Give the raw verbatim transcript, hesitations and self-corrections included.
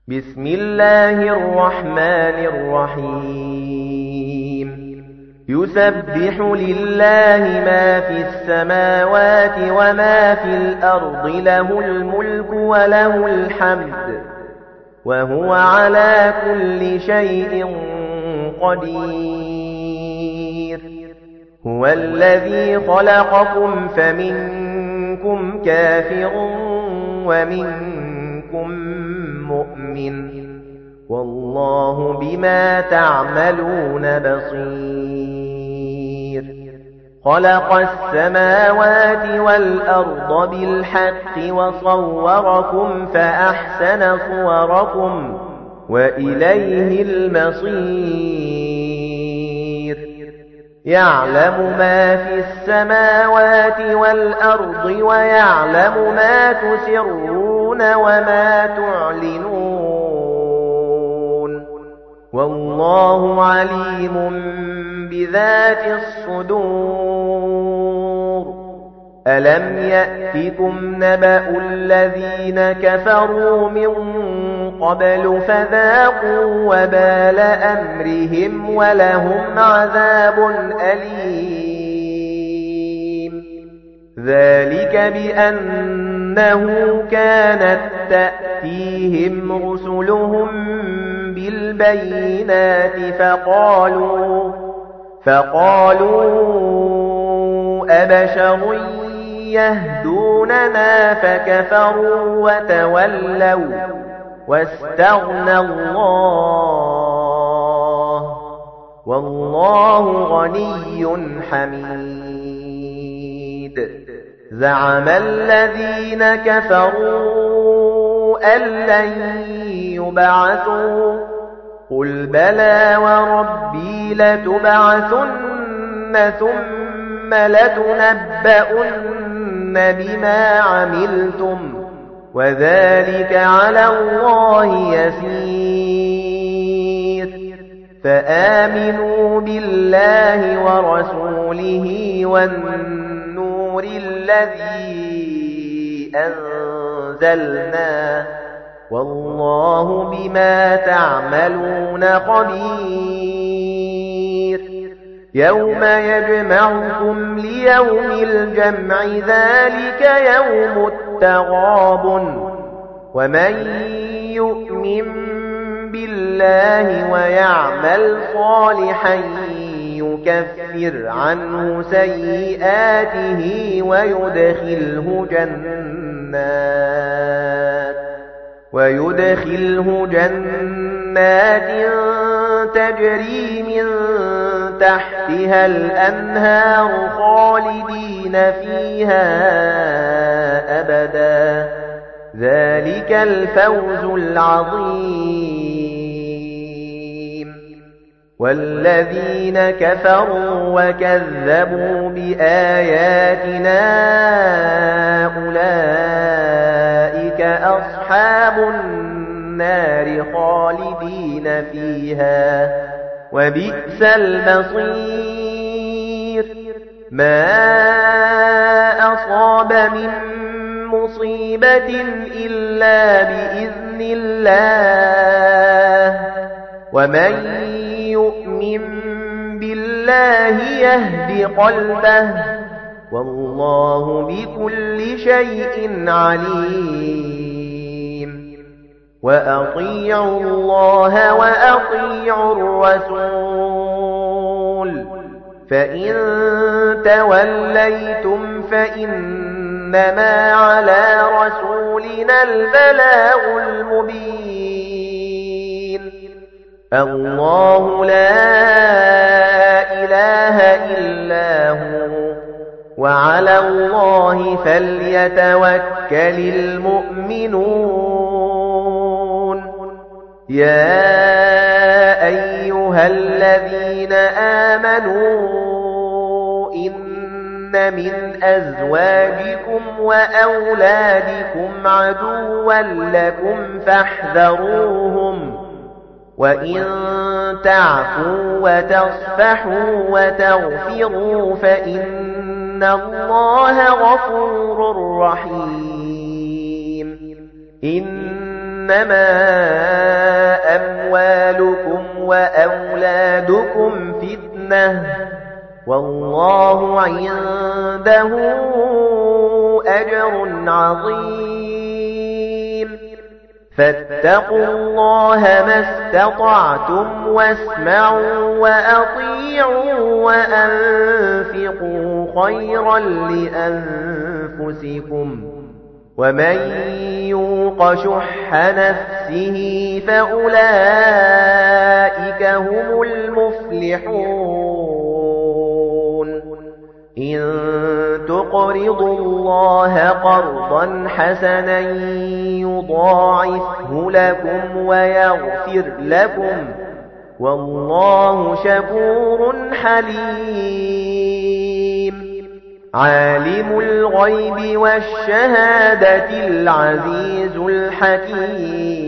بسم الله الرحمن الرحيم يسبح لله ما في السماوات وما في الأرض له الملك وله الحمد وهو على كل شيء قدير هو الذي خلقكم فمنكم كافر ومنكم مؤمن والله بما تعملون بصير خلق السماوات والأرض بالحق وصوركم فأحسن صوركم وإليه المصير يعلم ما في السماوات والأرض ويعلم ما تسرون وما تعلنون والله عليم بذات الصدور ألم يأتكم نبأ الذين كفروا من قبل فذاقوا وبال أمرهم ولهم عذاب أليم ذلك بأنه كانت تأتيهم رسلهم بالبينات فقالوا فقالوا أبشر يهدوننا فكفروا وتولوا واستغنى الله والله غني حميد زعم الذين كفروا أن لن يبعثوا قل بلى وربي لتبعثن ثم لتنبؤن بما عملتم وذلك على الله يسير فآمنوا بالله ورسوله والنور الذي أنزلنا والله بما تعملون خبير يوم يجمعكم ليوم الجمع ذلك يوم التغابن ومن يؤمن بالله ويعمل صالحا يكفر عنه سيئاته ويدخله جنات ويدخله جنات تجري من تحتها الأنهار خالدين فيها أبدا ذلك الفوز العظيم والذين كفروا وكذبوا بآياتنا أولئك أصحاب النار خالدين فيها وبئس المصير ما أصاب من مصيبة إلا بإذن الله ومن يؤمن بالله يهد قلبه والله بكل شيء عليم وأطيعوا الله وأطيعوا الرسول فإن توليتم فإنما على رسولنا البلاغ المبين الله لا إله إلا هو وعلى الله فليتوكل المؤمنون يا أيها الذين آمنوا إن من أزواجكم وأولادكم عدوا لكم فاحذروهم وإن تعفوا وتصفحوا وتغفروا فإن الله غفور رحيم إن إنما أموالكم وأولادكم فتنة والله عنده أجر عظيم فاتقوا الله ما استطعتم واسمعوا وأطيعوا وأنفقوا خيرا لأنفسكم ومن يوق شح نفسه فأولئك هم المفلحون إن تقرضوا الله قرضا حسنا يضاعفه لكم ويغفر لكم والله شكور حليم عالم الغيب والشهادة العزيز الحكيم